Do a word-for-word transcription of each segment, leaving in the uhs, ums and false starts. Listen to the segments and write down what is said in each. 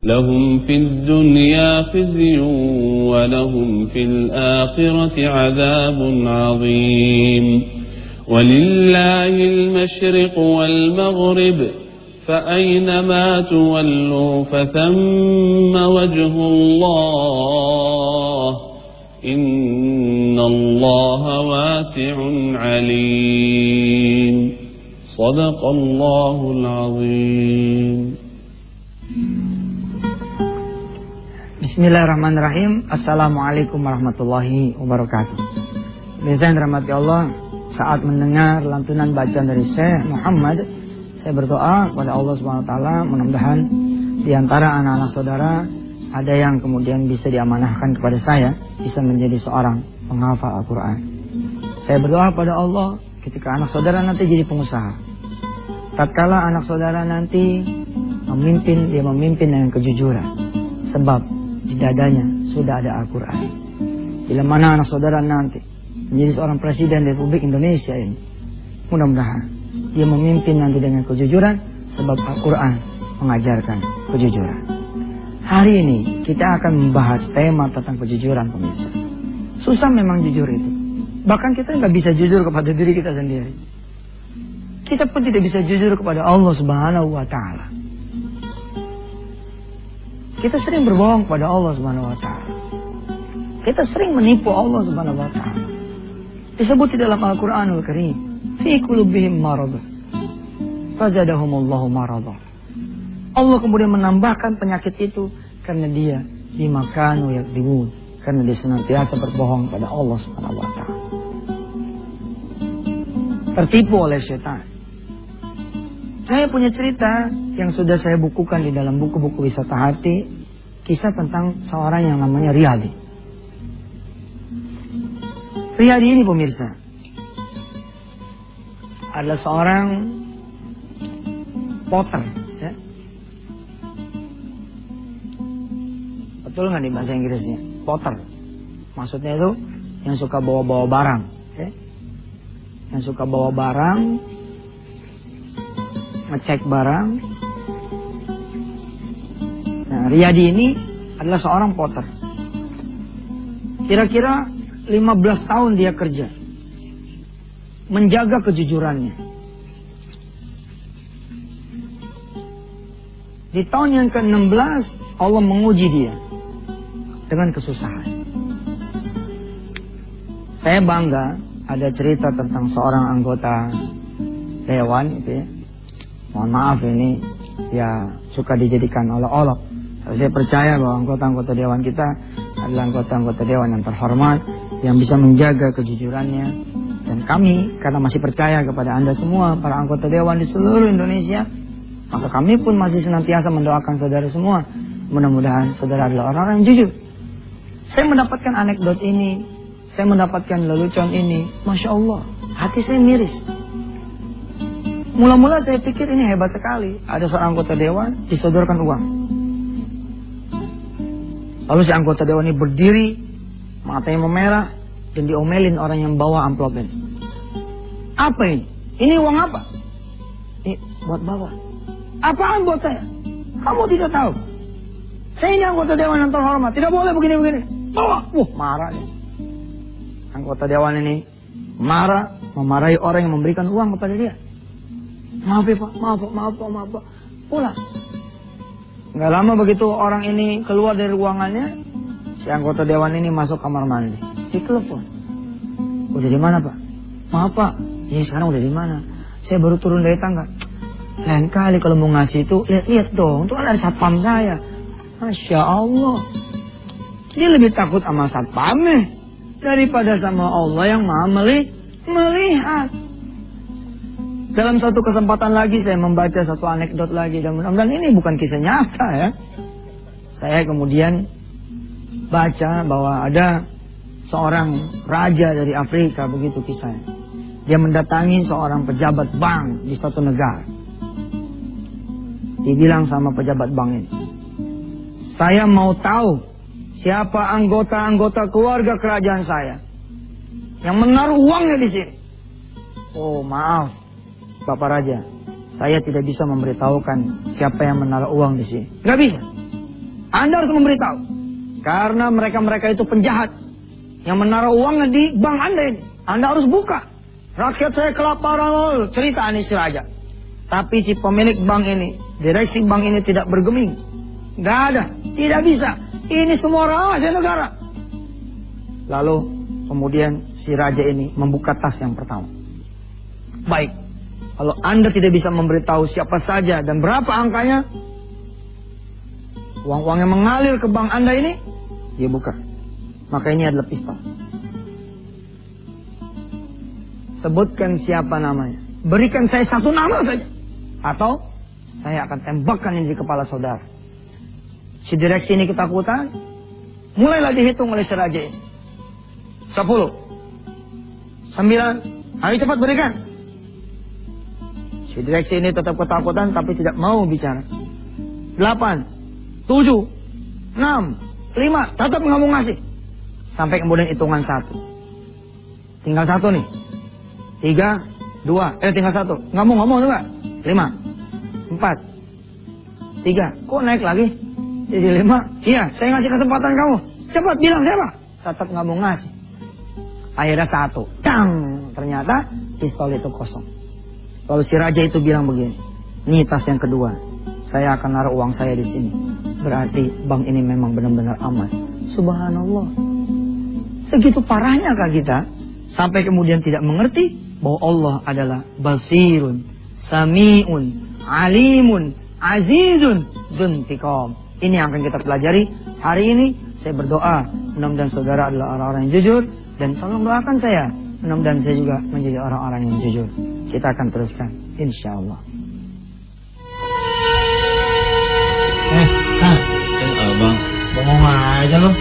لهم في الدنيا خزي ولهم في الآخرة عذاب عظيم ولله المشرق والمغرب فأينما تولوا فثم وجه الله إن الله واسع عليم صدق الله العظيم. Bismillahirrahmanirrahim. Assalamualaikum warahmatullahi wabarakatuh. Pemirsa yang dirahmati Allah, saat mendengar lantunan bacaan dari Syekh Muhammad, saya berdoa kepada Allah Subhanahu wa taala, mudah-mudahan di antara anak-anak saudara ada yang kemudian bisa diamanahkan kepada saya, bisa menjadi seorang penghafal Al-Qur'an. Saya berdoa kepada Allah ketika anak saudara nanti jadi pengusaha. Tatkala anak saudara nanti memimpin, dia memimpin dengan kejujuran. Sebab di dadanya sudah ada Al-Quran. Bila mana anak saudara nanti menjadi seorang presiden Republik Indonesia ini, mudah-mudahan dia memimpin nanti dengan kejujuran, sebab Al-Quran mengajarkan kejujuran. Hari ini kita akan membahas tema tentang kejujuran, pemirsa. Susah memang jujur itu. Bahkan kita nggak bisa jujur kepada diri kita sendiri. Kita pun tidak bisa jujur kepada Allah Subhanahu wa taala. Kita sering berbohong kepada Allah Subhanahu wa taala. Kita sering menipu Allah Subhanahu wa taala. Disebut di dalam Al-Qur'anul Karim, fi qulubihim marad. Fazadahumullahu marad. Allah kemudian menambahkan penyakit itu karena dia bima kanu yakdzibun, karena dia senantiasa berbohong kepada Allah Subhanahu wa taala. Tertipu oleh setan. Saya punya cerita yang sudah saya bukukan di dalam buku-buku wisata hati, kisah tentang seorang yang namanya Riyadi. Riyadi ini, pemirsa, adalah seorang potter, ya. Betul nggak di bahasa Inggrisnya? Potter, maksudnya itu yang suka bawa-bawa barang, ya. Yang suka bawa barang, ngecek barang. Nah, Riyadi ini adalah seorang potter. Kira-kira lima belas tahun dia kerja, menjaga kejujurannya. Di tahun yang ke enam belas Allah menguji dia dengan kesusahan. Saya bangga ada cerita tentang seorang anggota dewan itu, ya. Mohon maaf ini ya suka dijadikan olok-olok. Saya percaya bahwa anggota-anggota dewan kita adalah anggota-anggota dewan yang terhormat, yang bisa menjaga kejujurannya. Dan kami karena masih percaya kepada Anda semua, para anggota dewan di seluruh Indonesia, maka kami pun masih senantiasa mendoakan saudara semua. Mudah-mudahan saudara adalah orang-orang yang jujur. Saya mendapatkan anekdot ini, saya mendapatkan lelucon ini, Masya Allah, hati saya miris. Mula-mula saya pikir ini hebat sekali. Ada seorang anggota dewan disodorkan uang. Lalu si anggota dewan ini berdiri, matanya memerah, dan diomelin orang yang bawa amplop ini. Apa ini? Ini uang apa? Ini buat bawa. Apaan buat saya? Kamu tidak tahu. Saya ini anggota dewan yang terhormat. Tidak boleh begini-begini. Bawa. Wah, marah ya. Anggota dewan ini marah, memarahi orang yang memberikan uang kepada dia. Maaf ya Pak, maaf Pak, maaf Pak, maaf Pak. Pulang. Nggak lama begitu orang ini keluar dari ruangannya, si anggota dewan ini masuk kamar mandi. Ditelepon. Udah di mana Pak? Maaf Pak, ini sekarang udah di mana? Saya baru turun dari tangga. Lain kali kalau mau ngasih itu, lihat-lihat dong, itu kan ada satpam saya. Masya Allah. Dia lebih takut sama satpamnya daripada sama Allah yang maha melihat. Dalam satu kesempatan lagi saya membaca satu anekdot lagi, dan mudah-mudahan ini bukan kisah nyata ya. Saya kemudian baca bahwa ada seorang raja dari Afrika, begitu kisahnya. Dia mendatangi seorang pejabat bank di suatu negara. Dibilang sama pejabat bank ini, saya mau tahu siapa anggota-anggota keluarga kerajaan saya yang menaruh uangnya di sini. Oh maaf, Bapak Raja, saya tidak bisa memberitahukan siapa yang menaruh uang di sini. Nggak bisa. Anda harus memberitahu. Karena mereka-mereka itu penjahat yang menaruh uangnya di bank Anda ini. Anda harus buka. Rakyat saya kelaparan, cerita ini si raja. Tapi si pemilik bank ini, direksi bank ini tidak bergeming. Nggak ada, tidak bisa. Ini semua rahasia negara. Lalu kemudian si raja ini membuka tas yang pertama. Baik, kalau Anda tidak bisa memberitahu siapa saja dan berapa angkanya, uang-uang yang mengalir ke bank Anda ini, dia buka. Maka ini adalah pistol. Sebutkan siapa namanya. Berikan saya satu nama saja. Atau saya akan tembakkan ini di kepala saudara. Si direksi ini ketakutan. Mulailah dihitung oleh si raja ini. Sepuluh. Sembilan. Ayo cepat berikan. Si direksi ini tetap ketakutan tapi tidak mau bicara. Delapan. Tujuh. Enam. Lima. Tetap nggak mau ngasih. Sampai kemudian hitungan satu. Tinggal satu nih. Tiga. Dua. Eh tinggal satu. Nggak mau, nggak mau juga. Lima. Empat. Tiga. Kok naik lagi? Jadi lima. Iya, saya ngasih kesempatan kamu. Cepat bilang siapa? Tetap nggak mau ngasih. Akhirnya satu. Cang. Ternyata pistol itu kosong. Lalu si raja itu bilang begini. Ini tas yang kedua. Saya akan naruh uang saya di sini. Berarti bank ini memang benar-benar aman. Subhanallah. Segitu parahnya kah kita? Sampai kemudian tidak mengerti bahwa Allah adalah basirun, sami'un, alimun, azizun, dzuntiqam. Ini yang akan kita pelajari hari ini. Saya berdoa mudah-mudahan saudara adalah orang-orang yang jujur. Dan tolong doakan saya, mudah-mudahan saya juga menjadi orang-orang yang jujur. Kita akan teruskan, insya Allah. Eh, ah, eh, abang, Bohong aja lo.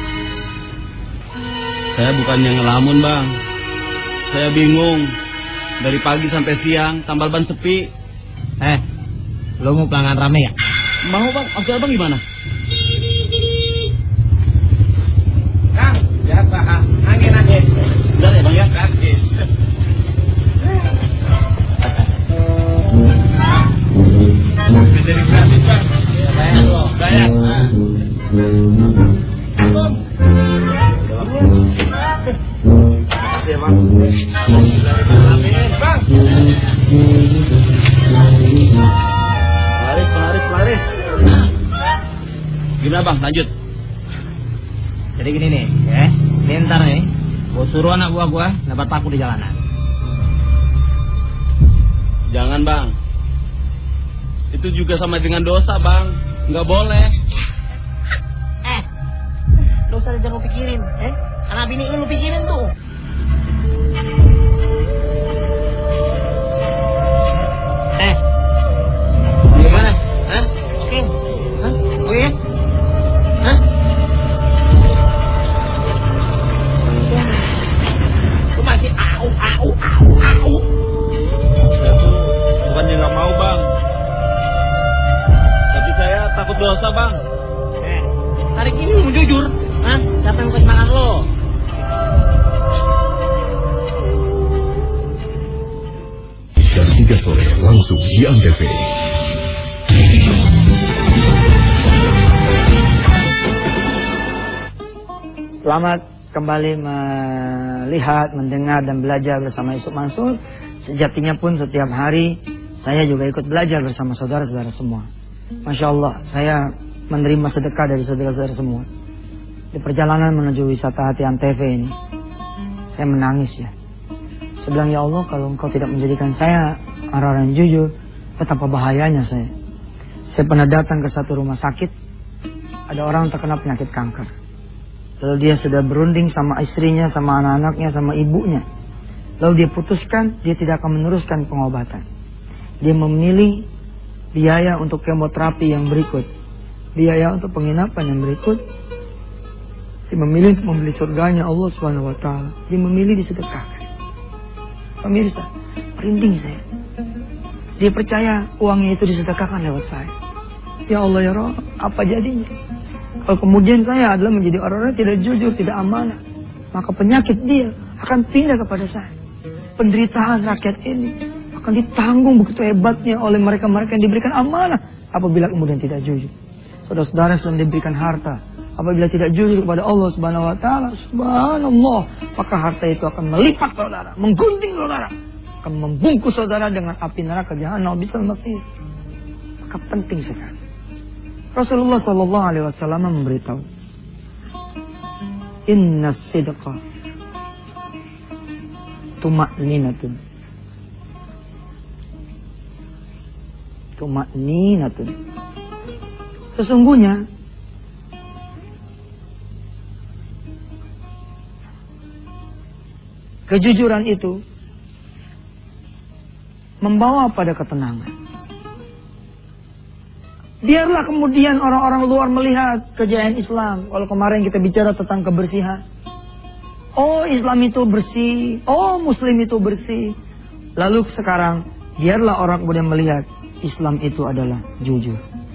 saya bukan yang ngelamun bang. Saya bingung. Dari pagi sampai siang, tambal ban sepi. Eh, lo mau pelanggan rame ya? Mau bang, maksud abang gimana? Kang, biasa, angin-angin. Bentar ya bang ya. Gratis. Jadi gratis bang. Ya, bayar lo. Bayar. Nah. Makasih ya bang. Amin bang. Laris, laris, laris. Gimana bang, lanjut. Jadi gini nih, ya. Ini ntar nih, gua suruh anak buah gua dapat paku di jalanan. Jangan bang. Itu juga sama dengan dosa bang. Nggak boleh. Eh, dosa aja lu pikirin, eh? Anak bini lu pikirin tuh. Eh, gimana? Hah? Oke? Hah? Oke ya? Hah? Lu masih au, au, au, au. Saya tuh bukannya nggak mau bang. Tapi saya takut dosa bang. Eh, hari ini lu mau jujur? Hah? Siapa yang kasih makan lo? Jam tiga sore langsung di Antv. Selamat kembali melihat, mendengar dan belajar bersama Yusuf Mansur. Sejatinya pun setiap hari saya juga ikut belajar bersama saudara-saudara semua. Masya Allah, saya menerima sedekah dari saudara-saudara semua. Di perjalanan menuju wisata hati Antv ini, saya menangis ya. Saya bilang, ya Allah, kalau engkau tidak menjadikan saya orang-orang yang jujur, betapa bahayanya saya. Saya pernah datang ke satu rumah sakit, ada orang terkena penyakit kanker. Lalu dia sudah berunding sama istrinya, sama anak-anaknya, sama ibunya. Lalu dia putuskan, dia tidak akan meneruskan pengobatan. Dia memilih biaya untuk kemoterapi yang berikut, biaya untuk penginapan yang berikut. Dia memilih untuk membeli surganya Allah subhanahu wa taala. Dia memilih disedekahkan. Pemirsa, merinding saya. Dia percaya uangnya itu disedekahkan lewat saya. Ya Allah ya Rabb, apa jadinya? Kalau kemudian saya adalah menjadi orang-orang tidak jujur, tidak amanah, maka penyakit dia akan pindah kepada saya. Penderitaan rakyat ini akan ditanggung begitu hebatnya oleh mereka-mereka yang diberikan amanah apabila kemudian tidak jujur. saudara-saudara sedang diberikan harta. Apabila tidak jujur kepada Allah Subhanahu wa taala, subhanallah, maka harta itu akan melipat saudara, menggunting saudara, akan membungkus saudara dengan api neraka jahanam bisal masir. Maka penting sekali. Rasulullah sallallahu alaihi wasallam memberitahu, inna sidqa tuma'ninatun. Tuma'ninatun. Sesungguhnya kejujuran itu membawa pada ketenangan. Biarlah kemudian orang-orang luar melihat kejayaan Islam. Kalau kemarin kita bicara tentang kebersihan. Oh, Islam itu bersih. Oh, Muslim itu bersih. Lalu sekarang, biarlah orang kemudian melihat Islam itu adalah jujur.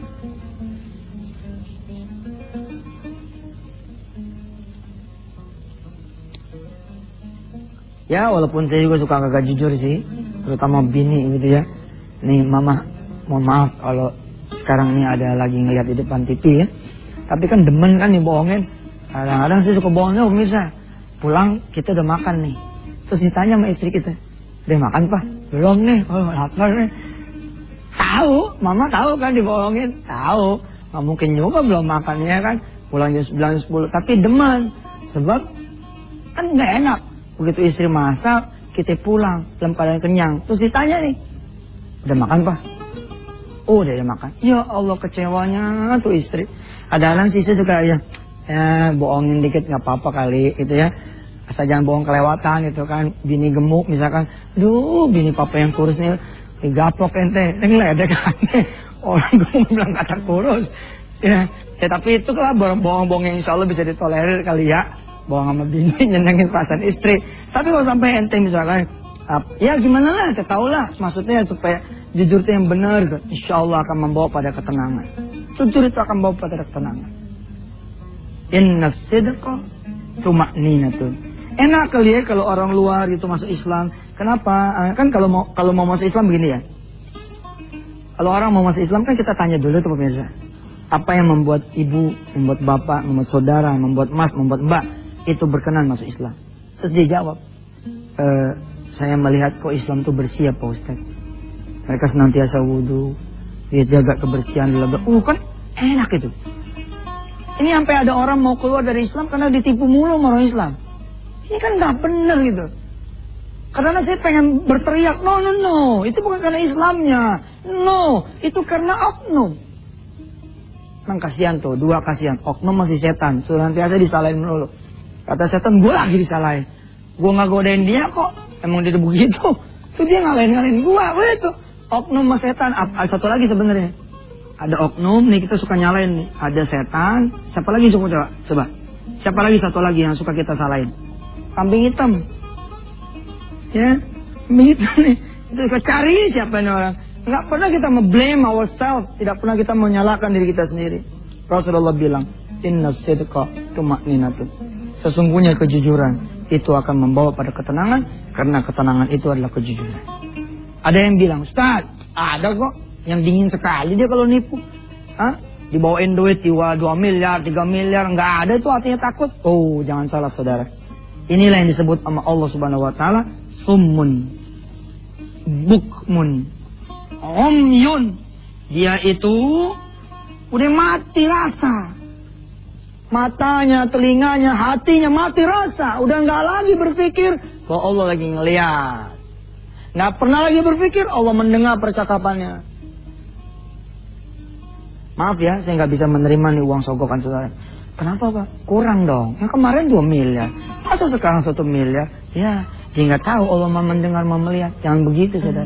Ya, walaupun saya juga suka agak jujur sih. Terutama bini gitu ya. Nih, mama, mohon maaf kalau sekarang ini ada lagi ngeliat di depan T V ya. Tapi kan demen kan dibohongin. Kadang-kadang saya suka bohongnya pemirsa. Pulang kita udah makan nih. Terus ditanya sama istri kita, udah makan Pak? Belum nih. Oh, lapar nih. Tahu, mama tahu kan dibohongin. Tahu. Nggak mungkin juga belum makan ya kan. Pulang jam sembilan sepuluh. Tapi demen. Sebab kan nggak enak. Begitu istri masak, kita pulang dalam keadaan kenyang. Terus ditanya nih, udah makan Pak? Oh, udah ya makan. Ya Allah, kecewanya tuh istri. Ada anak sih suka ya, ya bohongin dikit nggak apa-apa kali gitu ya. Asal jangan bohong kelewatan gitu kan. Bini gemuk misalkan, duh bini papa yang kurus nih, digaplok ente, ngeledek kan. Orang gemuk bilang kata kurus. Ya, ya tapi itu lah bohong-bohong yang insya Allah bisa ditolerir kali ya. Bohong sama bini, nyenengin perasaan istri. Tapi kalau sampai ente misalkan, ya gimana lah, kita tahu lah. Maksudnya supaya jujur itu yang benar, insya Allah akan membawa pada ketenangan. Jujur itu akan membawa pada ketenangan. Inna sidqa tuma'ninatun. Enak kali ya kalau orang luar itu masuk Islam. Kenapa? Kan kalau mau kalau mau masuk Islam begini ya. Kalau orang mau masuk Islam kan kita tanya dulu tuh pemirsa. Apa yang membuat ibu, membuat bapak, membuat saudara, membuat mas, membuat mbak itu berkenan masuk Islam? Terus dia jawab, e, saya melihat kok Islam itu bersih ya Pak Ustaz. Mereka senantiasa wudhu, dia jaga kebersihan. Uh kan enak itu. Ini sampai ada orang mau keluar dari Islam karena ditipu mulu sama orang Islam. Ini kan nggak bener gitu. Karena saya pengen berteriak, no no no, itu bukan karena Islamnya, no, itu karena oknum. Memang kasihan tuh, dua kasihan. Oknum masih setan, senantiasa disalahin melulu. Kata setan, gue lagi disalahin. Gue nggak godain dia kok, emang dia begitu. Tuh dia ngalahin-ngalahin gue, begitu. Oknum sama setan, ada satu lagi sebenarnya. Ada oknum, nih kita suka nyalain nih. Ada setan, siapa lagi suka coba? Coba. Siapa lagi satu lagi yang suka kita salahin? Kambing hitam. Ya, kambing hitam nih. Itu kita cari siapa nih orang. Nggak pernah kita me-blame ourselves. Tidak pernah kita menyalahkan diri kita sendiri. Rasulullah bilang, inna sidqa tuma'ninatun. Sesungguhnya kejujuran itu akan membawa pada ketenangan. Karena ketenangan itu adalah kejujuran. Ada yang bilang, Ustaz, ada kok yang dingin sekali dia kalau nipu. Hah? Dibawain duit dua miliar, tiga miliar. Nggak ada itu artinya takut. Oh, jangan salah saudara. Inilah yang disebut sama Allah Subhanahu wa taala summun bukmun umyun. Dia itu udah mati rasa. Matanya, telinganya, hatinya mati rasa. Udah nggak lagi berpikir bahwa Allah lagi ngeliat. Nggak pernah lagi berpikir Allah mendengar percakapannya. Maaf ya, saya nggak bisa menerima nih uang sogokan saudara. Kenapa Pak? Kurang dong. Yang kemarin dua miliar. Masa sekarang satu miliar? Ya, dia nggak tahu Allah mau mendengar, mau melihat. Jangan begitu saudara.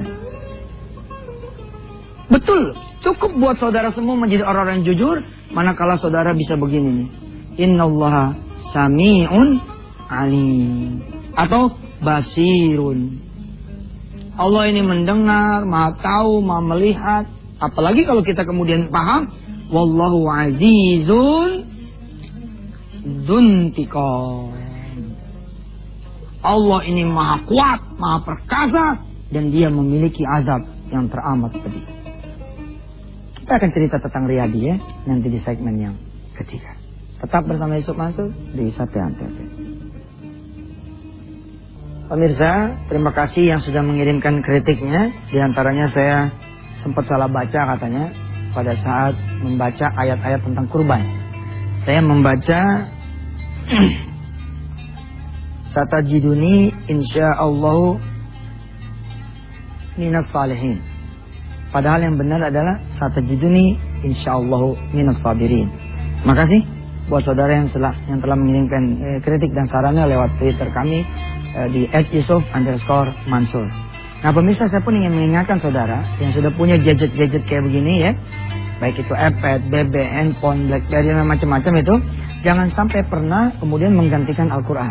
Betul, cukup buat saudara semua menjadi orang-orang yang jujur. Manakala saudara bisa begini nih. Innallaha sami'un alim. Atau basirun. Allah ini mendengar, maha tahu, maha melihat. Apalagi kalau kita kemudian paham. Wallahu azizun dzuntiqam. Allah ini maha kuat, maha perkasa. Dan dia memiliki azab yang teramat pedih. Kita akan cerita tentang Riyadi ya, nanti di segmen yang ketiga. Tetap bersama Yusuf Mansur di Satya Antv. Pemirsa, terima kasih yang sudah mengirimkan kritiknya. Di antaranya saya sempat salah baca katanya pada saat membaca ayat-ayat tentang kurban. Saya membaca satajiduni insyaallahu minas salihin. Padahal yang benar adalah satajiduni insyaallahu minas sabirin. Makasih buat saudara yang telah yang telah mengirimkan eh, kritik dan sarannya lewat Twitter kami eh, di et yusuf underscore mansur. Nah pemirsa, saya pun ingin mengingatkan saudara yang sudah punya gadget-gadget kayak begini ya, baik itu iPad, B B, handphone, BlackBerry dan macam-macam itu, jangan sampai pernah kemudian menggantikan Al-Quran.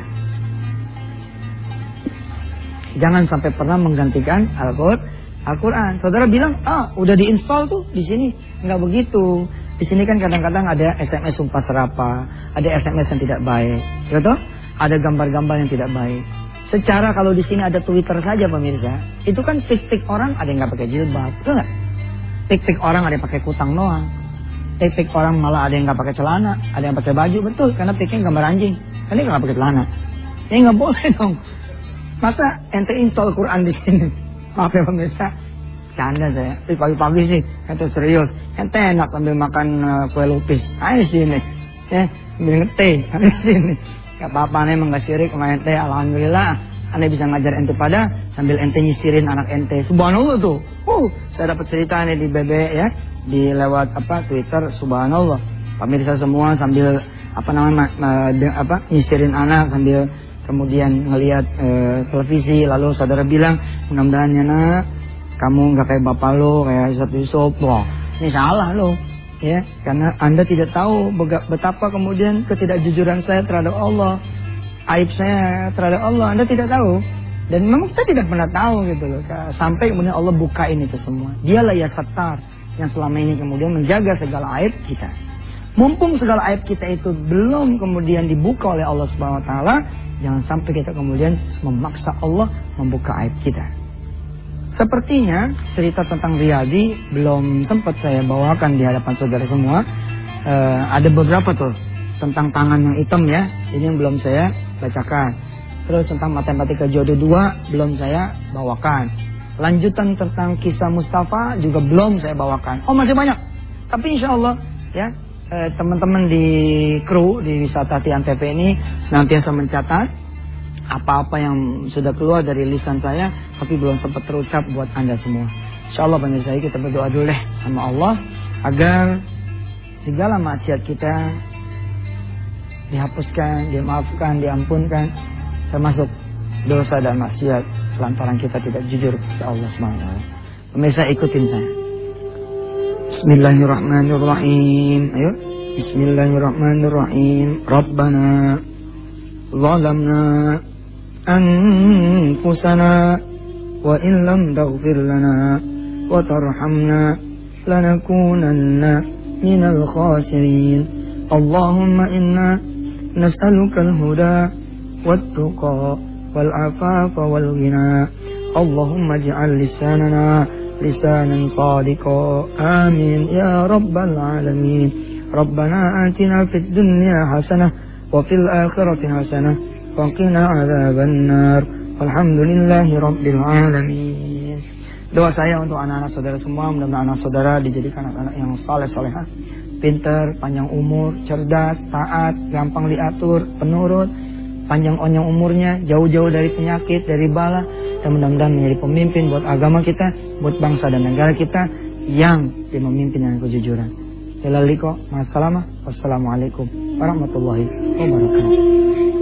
Jangan sampai pernah menggantikan Al-Quran. Al-Quran. Saudara bilang, ah udah diinstal tuh di sini. Enggak begitu. Di sini kan kadang-kadang ada S M S sumpah serapa, ada S M S yang tidak baik, gitu? Ada gambar-gambar yang tidak baik. Secara kalau di sini ada Twitter saja pemirsa, itu kan tik-tik orang ada yang nggak pakai jilbab, betul nggak? Tik-tik orang ada yang pakai kutang doang. Tik-tik orang malah ada yang nggak pakai celana, ada yang pakai baju, betul? Karena tiknya gambar anjing, kan dia nggak pakai celana. Ini nggak boleh dong. Masa ente install Quran di sini? Maaf ya pemirsa, canda saya. Tapi pagi-pagi sih, ente serius. Ente enak sambil makan uh, kue lupis. Ayo sini, ya, sambil ngeteh, ayo sini. Gak apa-apa, ane emang gak syirik sama ente. Alhamdulillah, ane bisa ngajar ente pada sambil ente nyisirin anak ente. Subhanallah tuh. Uh, saya dapat cerita nih di B B ya, di lewat apa Twitter. Subhanallah. Pemirsa semua sambil apa namanya uh, apa nyisirin anak sambil kemudian ngelihat uh, televisi. Lalu saudara bilang, mudah-mudahan ya nak, kamu nggak kayak bapak lo, kayak Ustaz Yusuf. Wah, ini salah lo. Ya, karena Anda tidak tahu betapa kemudian ketidakjujuran saya terhadap Allah, aib saya terhadap Allah, Anda tidak tahu. Dan memang kita tidak pernah tahu gitu loh. Sampai kemudian Allah bukain itu semua. Dialah ya Sattar yang selama ini kemudian menjaga segala aib kita. Mumpung segala aib kita itu belum kemudian dibuka oleh Allah Subhanahu Wa Taala, jangan sampai kita kemudian memaksa Allah membuka aib kita. Sepertinya cerita tentang Riyadi belum sempat saya bawakan di hadapan saudara semua. E, ada beberapa tuh tentang tangan yang hitam ya, ini yang belum saya bacakan. Terus tentang matematika jodoh dua belum saya bawakan. Lanjutan tentang kisah Mustafa juga belum saya bawakan. Oh masih banyak. Tapi insya Allah ya e, teman-teman di kru di Wisata Antv ini senantiasa mencatat apa-apa yang sudah keluar dari lisan saya tapi belum sempat terucap buat Anda semua. Insyaallah pemirsa, kita berdoa dulu deh sama Allah agar segala maksiat kita dihapuskan, dimaafkan, diampunkan, termasuk dosa dan maksiat lantaran kita tidak jujur kepada Allah subhanahu wa taala. Pemirsa, ikutin saya. Bismillahirrahmanirrahim. Ayo. Bismillahirrahmanirrahim. Rabbana zalamna أنفسنا وإن لم تغفر لنا وترحمنا لنكونن من الخاسرين اللهم إنا نسألك الهدى والتقى والعفاف والغنى اللهم اجعل لساننا لسانا صادقا آمين يا رب العالمين ربنا آتنا في الدنيا حسنة وفي الآخرة حسنة وقنا عذاب النار walhamdulillahi rabbil alamin. Doa saya untuk anak-anak saudara semua, mudah-mudahan anak saudara dijadikan anak-anak yang saleh salehah, pintar, panjang umur, cerdas, taat, gampang diatur, penurut, panjang panjang umurnya, jauh-jauh dari penyakit, dari bala, dan mudah-mudahan menjadi pemimpin buat agama kita, buat bangsa dan negara kita yang dia memimpin dengan kejujuran. Ilaliko, ma'assalamah, wassalamualaikum warahmatullahi wabarakatuh.